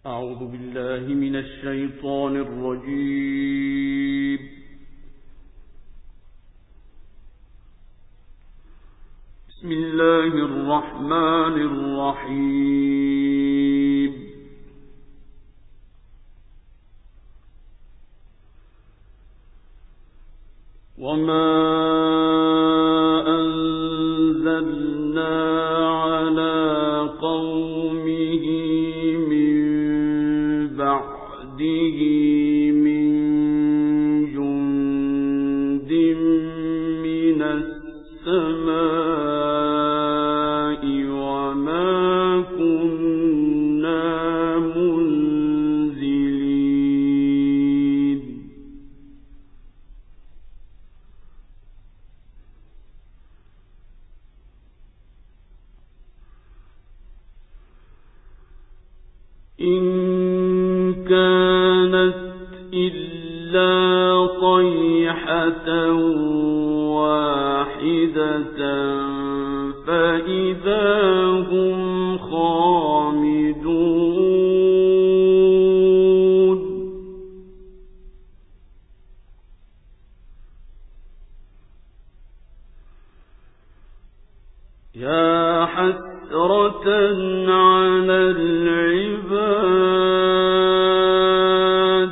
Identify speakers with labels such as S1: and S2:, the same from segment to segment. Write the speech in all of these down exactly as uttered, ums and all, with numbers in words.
S1: أعوذ بالله من الشيطان الرجيم. بسم الله الرحمن الرحيم. وما أنزلنا على قومه من بعده من جند من السماء وما كنا منزلين. إن كانت إلا صيحة واحدة فإذا هم خامدون. يا حسرة على العباد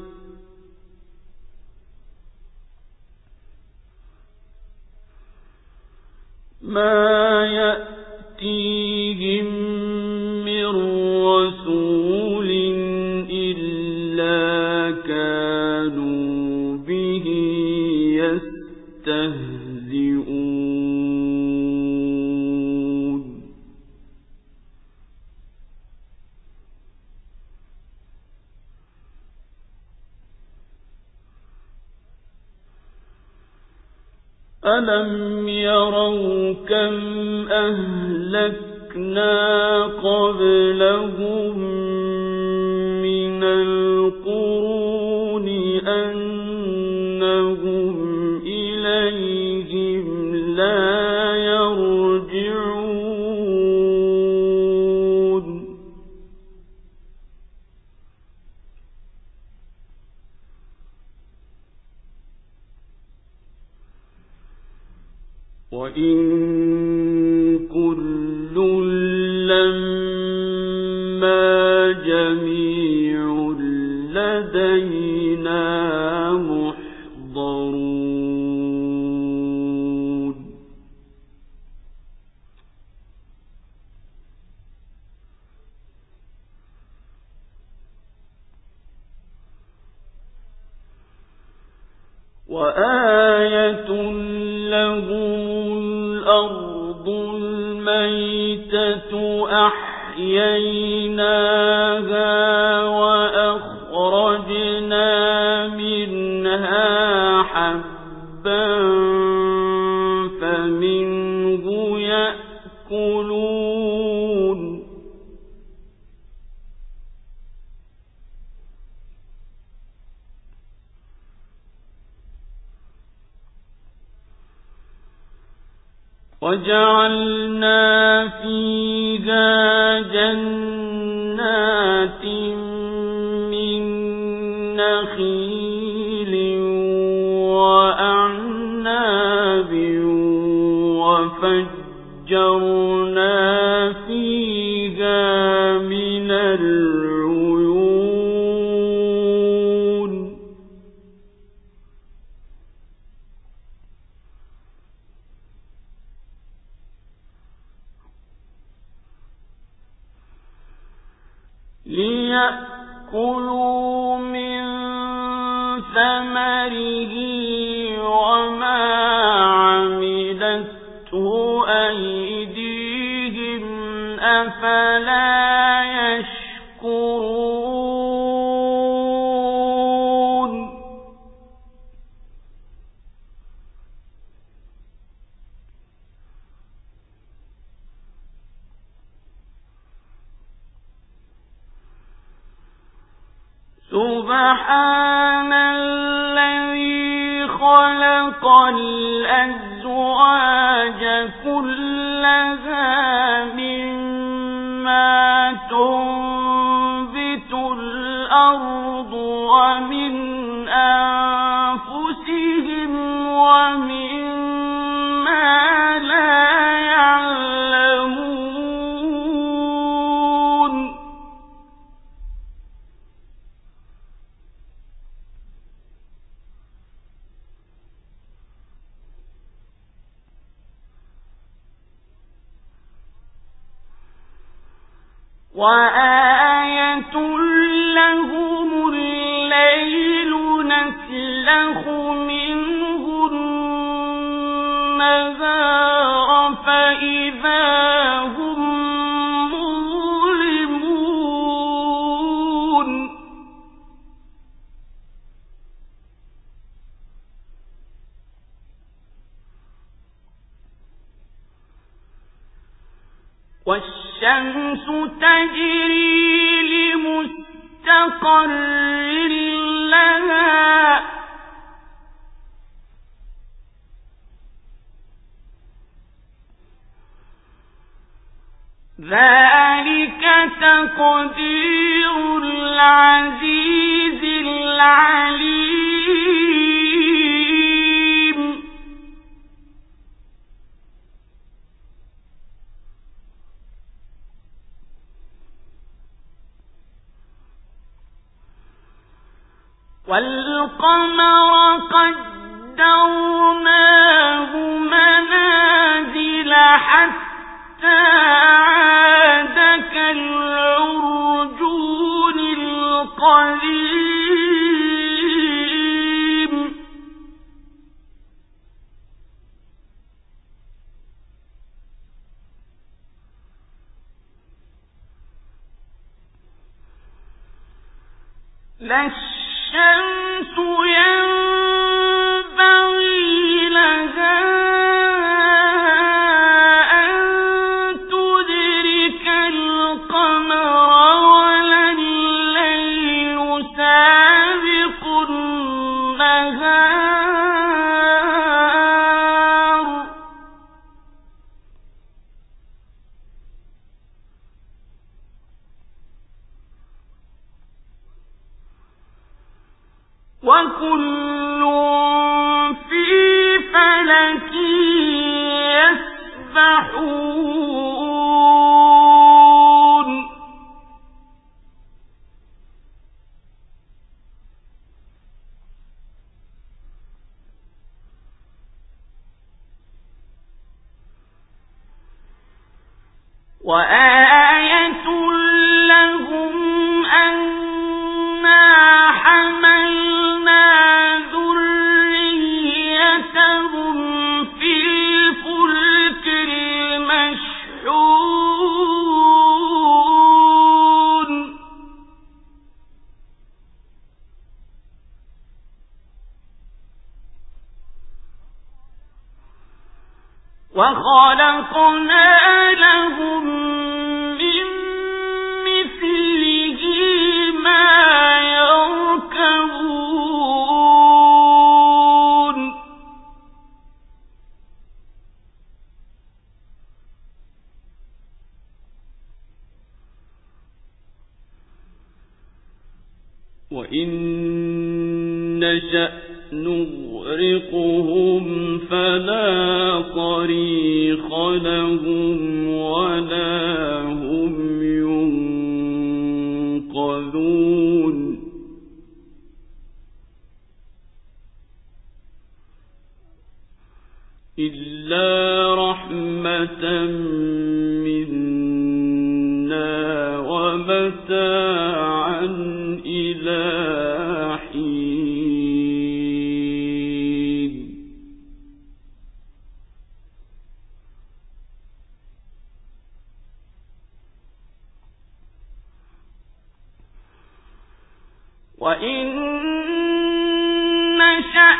S1: ما يأتيهم من رسول إلا كانوا به يستهزئون. ألم يروا كم أهلكنا قبلهم من القرون أنهم إليهم لا يرجعون. وإن كل لما جميع لدينا محضرون. وآية لهم الأرض الميتة أحييناها وأخرجنا منها حبا فمنه يأكلون. وجعلنا فيها جنات من نخيل وأعناب وفجرنا فيها من العيون. ليأكلوا من ثمره وما عملته أيديهم أفلا يشكرون. سبحان الذي خلق الأزواج كلها مما تنبت الأرض ومن أنفسهم ومما لا يعلمون وآية لهم الليل نسلخ منه النهار فإذا هم مظلمون والشمس تجري لمستقر لها ذلك تقدير العزيز العليم والقمر قدرناه منازل حتى عاد كالعرجون القديم لا الشمس ينبغي لها أن تدرك القمر ولا الليل سابق النهار وكل في فلك يسبحون وآية لهم أنا حملنا ذريتهم في الفلك المشحون وخلقنا لهم من مثله ما يركبون وإن نشأ نغرقهم فلا صريخ لهم ولا هم ينقذون إلا رحمة منا ومتاعا إلى حين وإن نشأ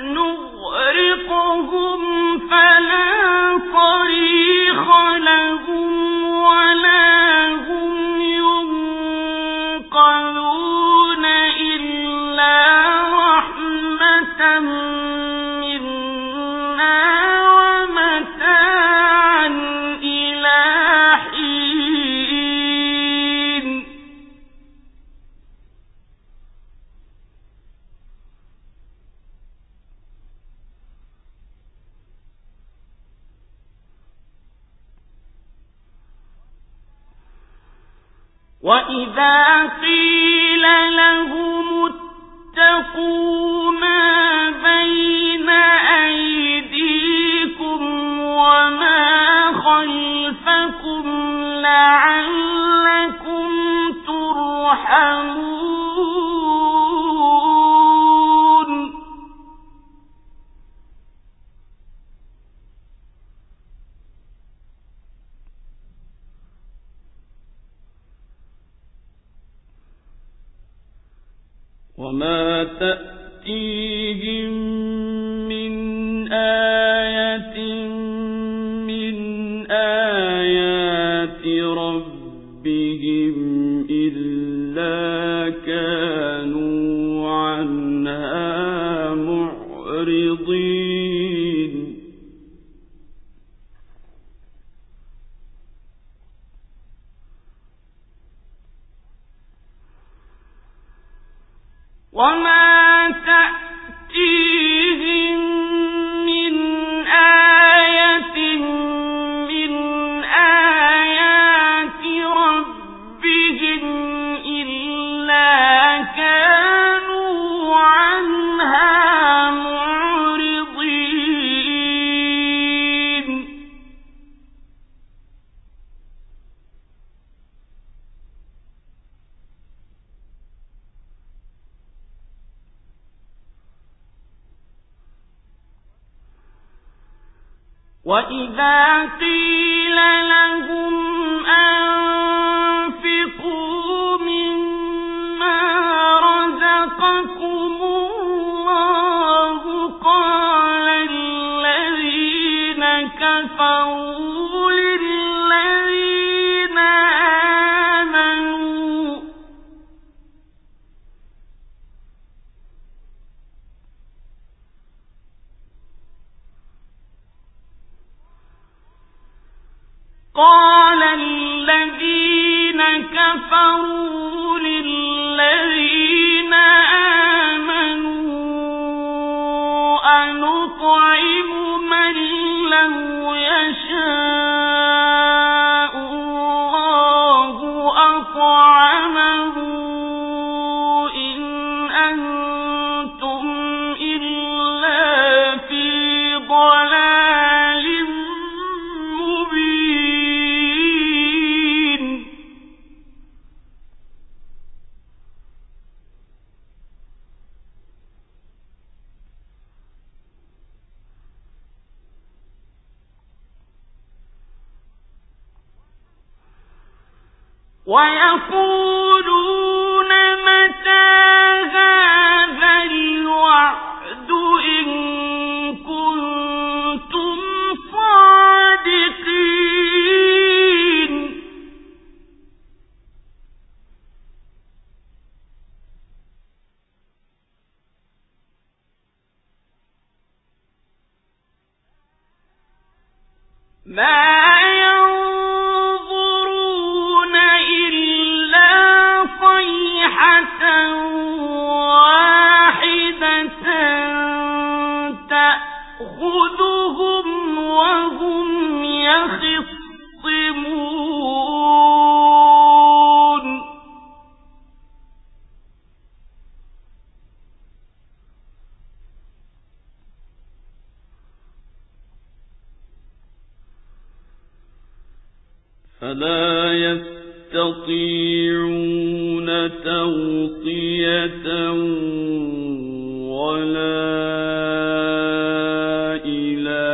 S1: نغرقهم فلا صريخ لهم ولا هم ينقذون إلا رحمة منا ومتاعا إلى حين وَإِذَا قِيلَ لَهُمُ اتَّقُوا مَا بَيْنَ أَيْدِيكُمْ وَمَا خَلْفَكُمْ لَعَلَّكُمْ تُرْحَمُونَ وَمَا تَأْتِيهِمْ مِنْ آيَةٍ مِنْ آيَاتِ رَبِّهِمْ إِلَّا كَانُوا عَنْهَا مُعْرِضِينَ وَمَا تَأْتِيهِمْ مِنْ آيَةٍ مِنْ آيَاتِ رَبِّهِمْ إِلَّا كَانُوا عَنْهَا مُعْرِضِينَ وَإِذَا قِيلَ لَهُمْ أَنفِقُوا مِمَّا رَزَقَكُمُ اللَّهُ قَالَ الَّذِينَ كَفَرُوا لِلَّذِينَ آمَنُوا قال الذين كفروا للذين آمنوا أنطعم من لو يشاء الله أطعمه إن أنتم إلا في ضلال مبين وَيَقُولُونَ مَتَى هَذَا الْوَعْدُ إِن كُنتُمْ صَادِقِينَ مَا يَنظُرُونَ إِلَّا صَيْحَةً وَاحِدَةً تَأْخُذُهُمْ وَهُمْ يَخِصِّمُونَ فَلَا يَسْتَطِيعُونَ تَوْصِيَةً وَلَا إِلَى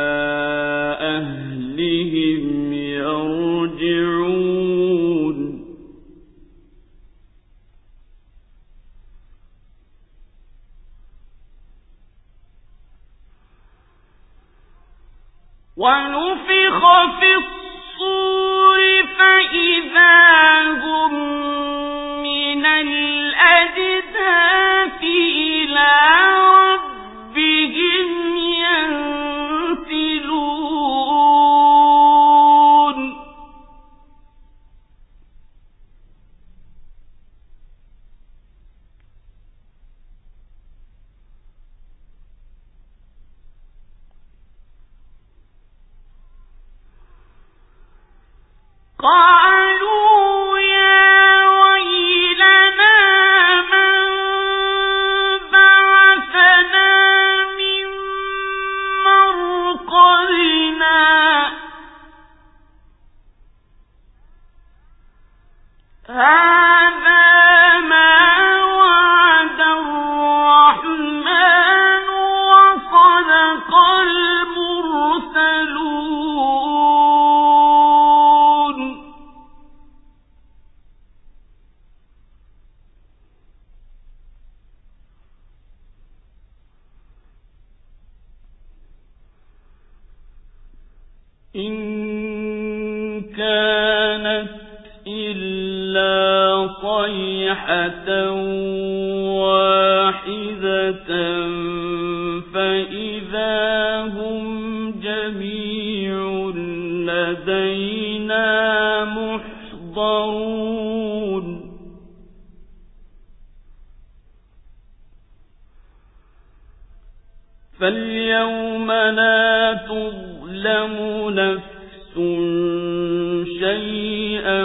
S1: أَهْلِهِمْ يَرْجِعُونَ وَنُفِخَ فِي الصُّورِ فَإِذَا هُمْ مِنَ الْأَجْدَاثِ إِلَى رَبِّهِمْ يَنسِلُونَ هذا ما وعد الرحمن وصدق المرسلون إن كانت إلا صيحة واحدة فإذا هم جميع لدينا محضرون فاليوم لا تظلم نفس شيئا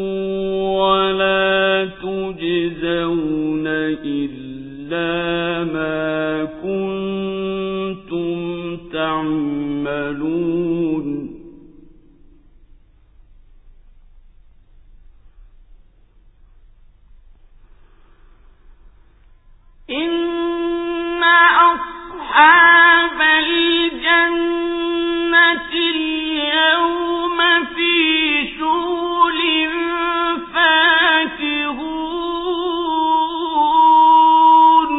S1: ولا تجزون إلا ما كنتم تعملون إن أصحاب الجنة اليوم في شغل فاكهون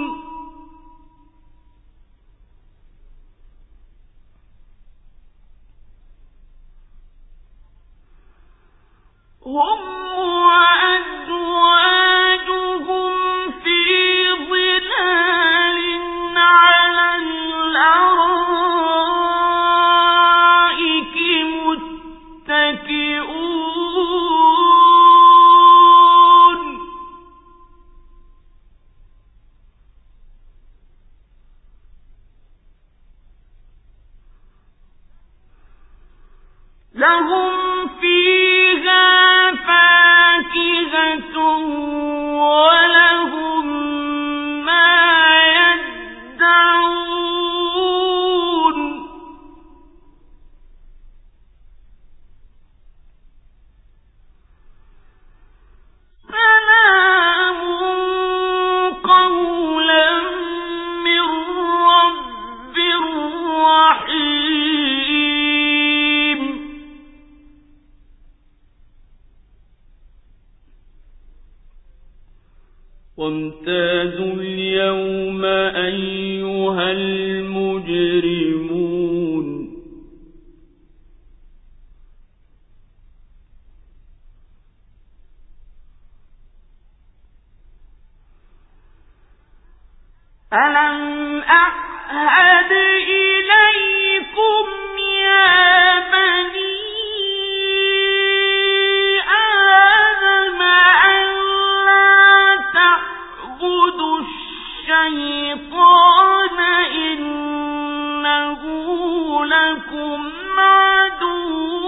S1: هم وأزواجهم في ظلال على الأرائك متكئون لهم فيها فاكهة ولهم ما يدعون سلام قولا من رب رحيم وامتازوا اليوم أيها المجرمون ألم أعهد إليكم يا بني آدم ألا تعبدوا الشيطان إنه لكم عدو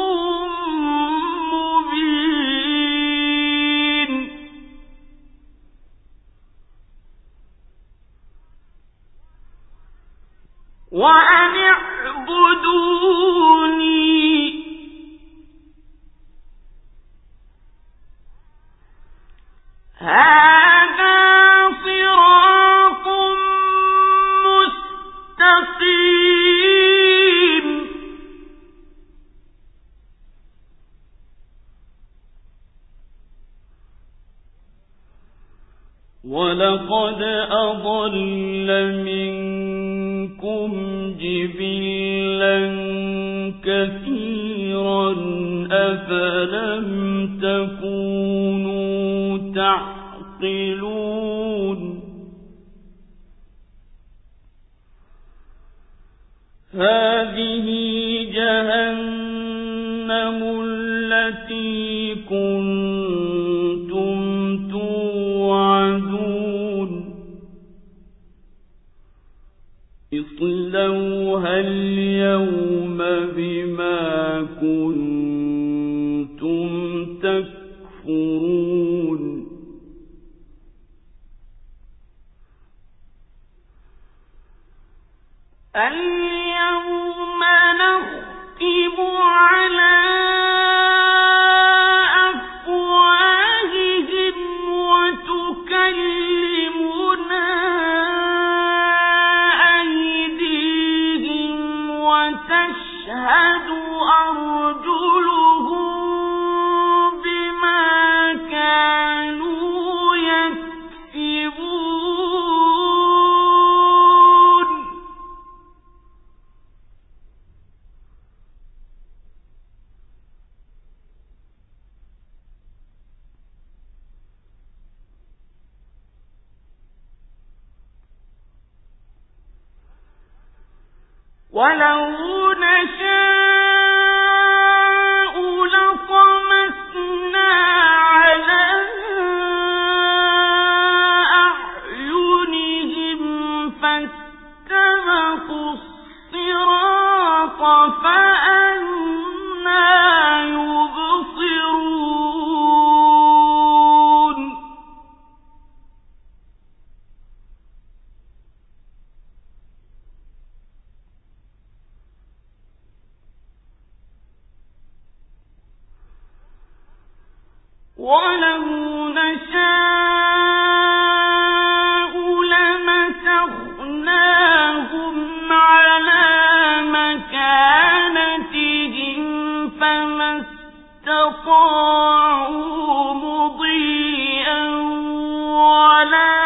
S1: مبين وأن اعبدوني هذا صراط مستقيم ولقد أضل منكم جبلا كثيرا أفلم تكونوا تعقلون هذه جهنم التي كنتم توعدون اصلوها اليوم بما كنتم تكفرون اليوم نختم على أفواههم ولو نشاء لطمسنا على أعينهم فاستبقوا الصراط فأنى يبصرون ولو نشاء لمسخناهم على مكانتهم فما استطاعوا مضيئا ولا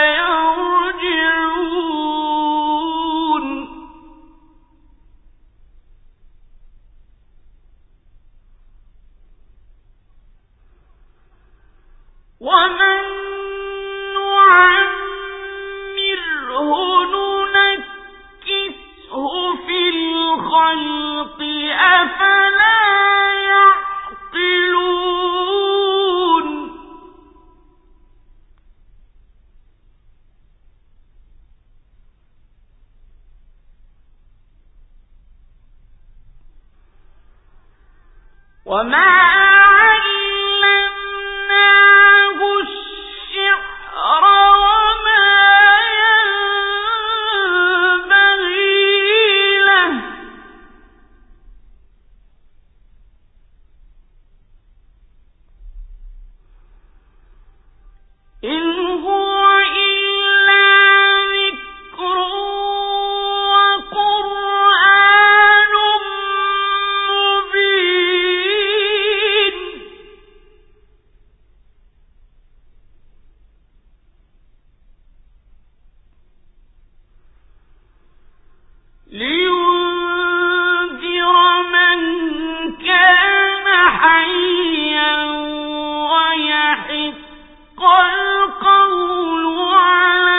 S1: يرجعون ومن نعمره ننكسه في الخلق أفلا يعقلون وما علمناه الشعر وما ينبغي له إن هو إلا ذكر وقرآن مبين لينذر من كان حيا ويحق القول على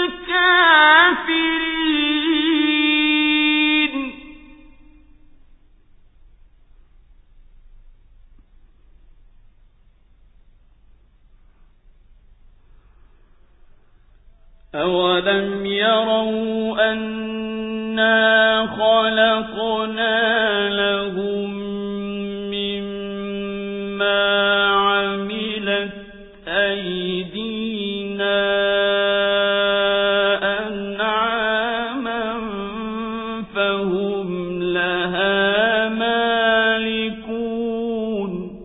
S1: الكافرين أولم يروا أنا خلقنا لهم مما عملت أيدينا أنعاما فهم لها مالكون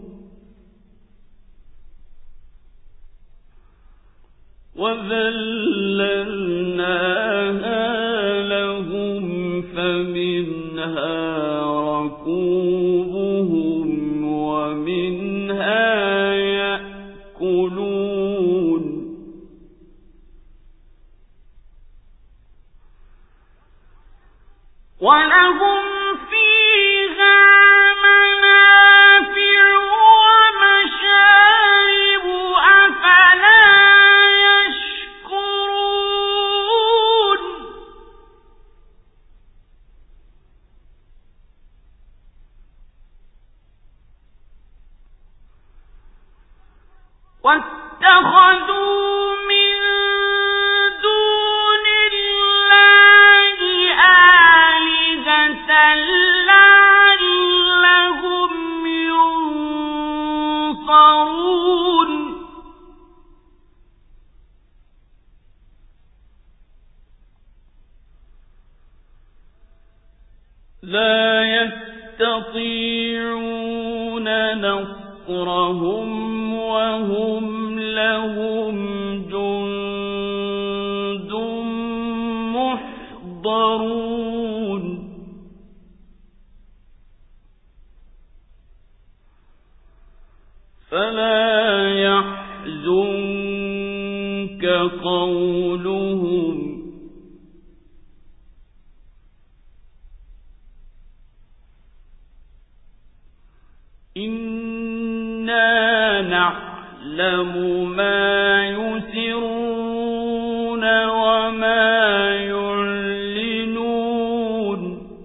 S1: وذللناها لهم فمنها ركوبهم ومنها يأكلون ولهم فيها منافع ومشارب أفلا يشكرون واتخذوا من دون الله آلهة لعلهم ينصرون لا يستطيعون نصرهم وهم لهم جند محضرون فلا يحزنك قولهم إنا نعلم ما يسرون وما يعلنون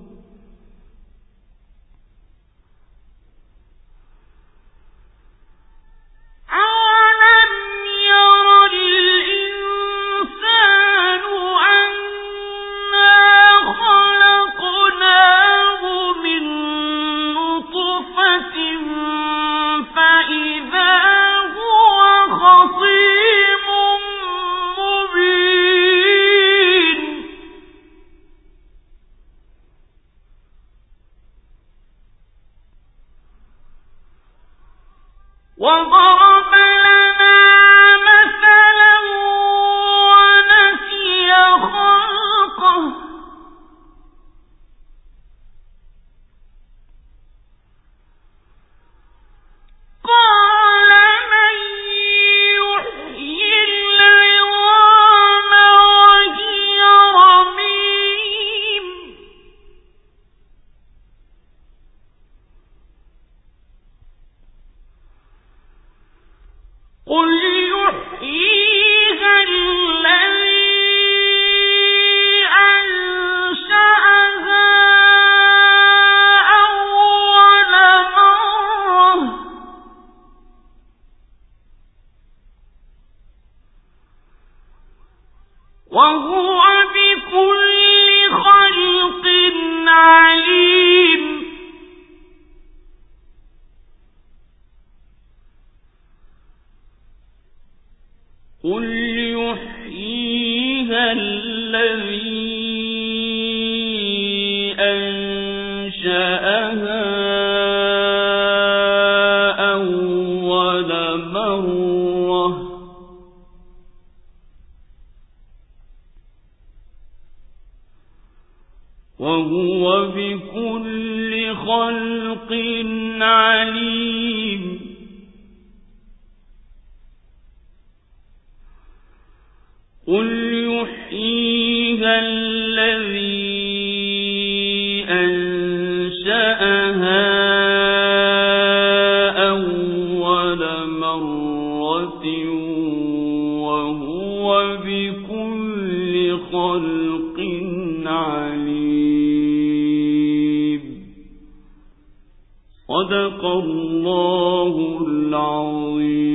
S1: وهو بكل خلق عليم قل يحييها الذي أنشأها أول مرة وهو بكل خلق عليم قل يحييها الذي أنشأها أول مرة وهو بكل خلق عليم صدق الله العظيم.